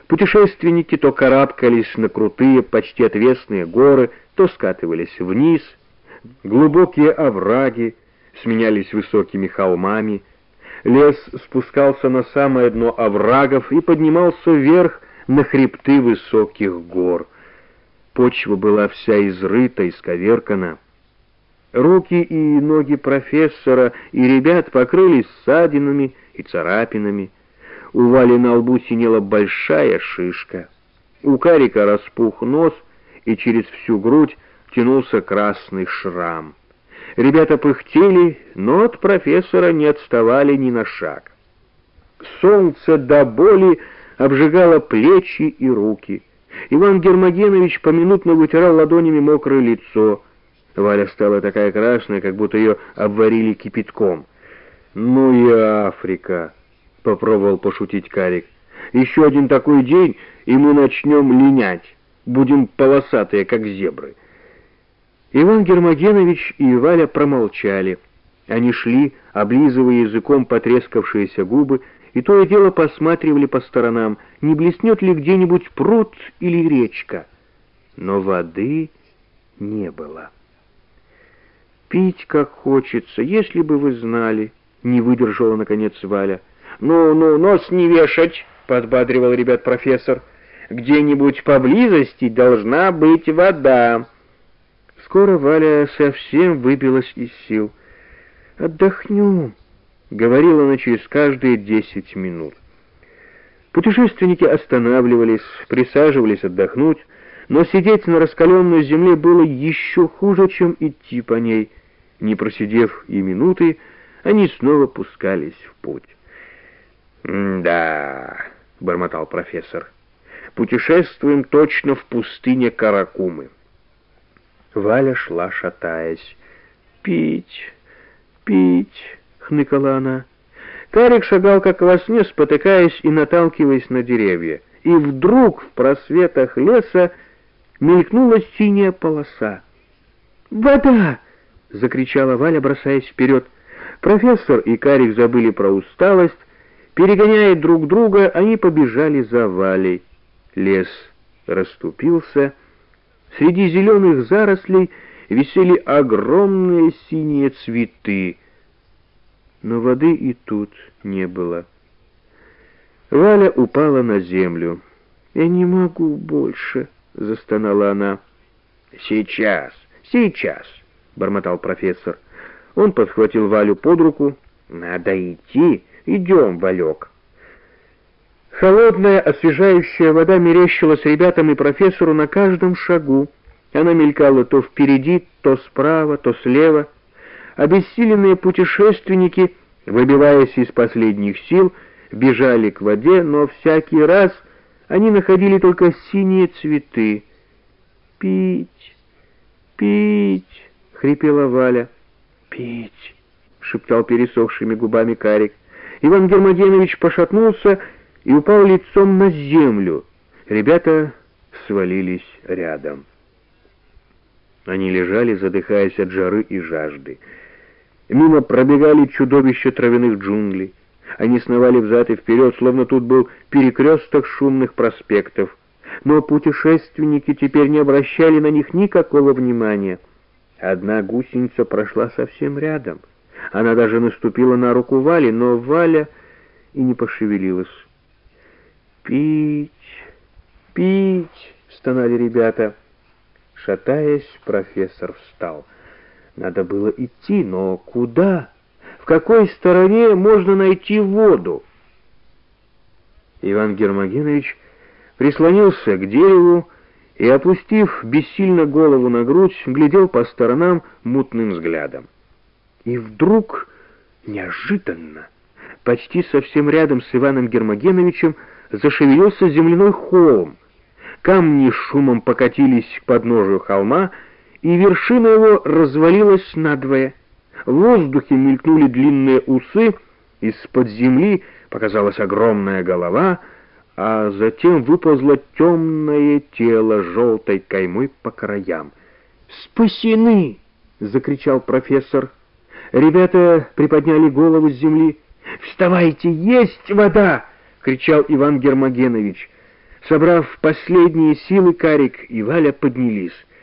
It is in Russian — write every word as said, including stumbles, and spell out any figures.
Путешественники то карабкались на крутые, почти отвесные горы, то скатывались вниз. Глубокие овраги сменялись высокими холмами. Лес спускался на самое дно оврагов и поднимался вверх на хребты высоких гор. Почва была вся изрыта, исковеркана. Руки и ноги профессора и ребят покрылись ссадинами и царапинами. У Вали на лбу синела большая шишка. У Карика распух нос, и через всю грудь тянулся красный шрам. Ребята пыхтели, но от профессора не отставали ни на шаг. Солнце до боли обжигало плечи и руки. Иван Гермогенович поминутно вытирал ладонями мокрое лицо. Валя стала такая красная, как будто ее обварили кипятком. «Ну и Африка!» — попробовал пошутить Карик. «Еще один такой день, и мы начнем линять. Будем полосатые, как зебры». Иван Гермогенович и Валя промолчали. Они шли, облизывая языком потрескавшиеся губы, и то и дело посматривали по сторонам, не блеснет ли где-нибудь пруд или речка. Но воды не было. «Пить как хочется, если бы вы знали», — не выдержала наконец Валя. «Ну-ну, нос не вешать», — подбадривал ребят профессор. «Где-нибудь поблизости должна быть вода». Скоро Валя совсем выбилась из сил. «Отдохнем», — говорила она через каждые десять минут. Путешественники останавливались, присаживались отдохнуть, но сидеть на раскаленной земле было еще хуже, чем идти по ней. Не просидев и минуты, они снова пускались в путь. «Да», — бормотал профессор, — «путешествуем точно в пустыне Каракумы». Валя шла, шатаясь. «Пить, пить», — хныкала она. Карик шагал как во сне, спотыкаясь и наталкиваясь на деревья. И вдруг в просветах леса мелькнула синяя полоса. «Вода!» — закричала Валя, бросаясь вперед. Профессор и Карик забыли про усталость. Перегоняя друг друга, они побежали за Валей. Лес расступился. Среди зеленых зарослей висели огромные синие цветы. Но воды и тут не было. Валя упала на землю. «Я не могу больше», — застонала она. «Сейчас, сейчас», — бормотал профессор. Он подхватил Валю под руку. «Надо идти. Идем, Валек». Холодная, освежающая вода мерещилась ребятам и профессору на каждом шагу. Она мелькала то впереди, то справа, то слева. Обессиленные путешественники, выбиваясь из последних сил, бежали к воде, но всякий раз они находили только синие цветы. «Пить, пить!» — хрипела Валя. «Пить!» — шептал пересохшими губами Карик. Иван Гермогенович пошатнулся и упал лицом на землю. Ребята свалились рядом. Они лежали, задыхаясь от жары и жажды. Мимо пробегали чудовища травяных джунглей. Они сновали взад и вперед, словно тут был перекресток шумных проспектов. Но путешественники теперь не обращали на них никакого внимания. Одна гусеница прошла совсем рядом. Она даже наступила на руку Вали, но Валя и не пошевелилась. «Пить, пить!» — стонали ребята. Шатаясь, профессор встал. Надо было идти, но куда? В какой стороне можно найти воду? Иван Гермогенович прислонился к дереву и, опустив бессильно голову на грудь, глядел по сторонам мутным взглядом. И вдруг, неожиданно, почти совсем рядом с Иваном Гермогеновичем зашевелился земляной холм. Камни шумом покатились к подножию холма, и вершина его развалилась надвое. В воздухе мелькнули длинные усы, из-под земли показалась огромная голова, а затем выползло темное тело желтой каймой по краям. «Спасены!» — закричал профессор. Ребята приподняли голову с земли. «Вставайте, есть вода!» — кричал Иван Гермогенович. Собрав последние силы, Карик и Валя поднялись.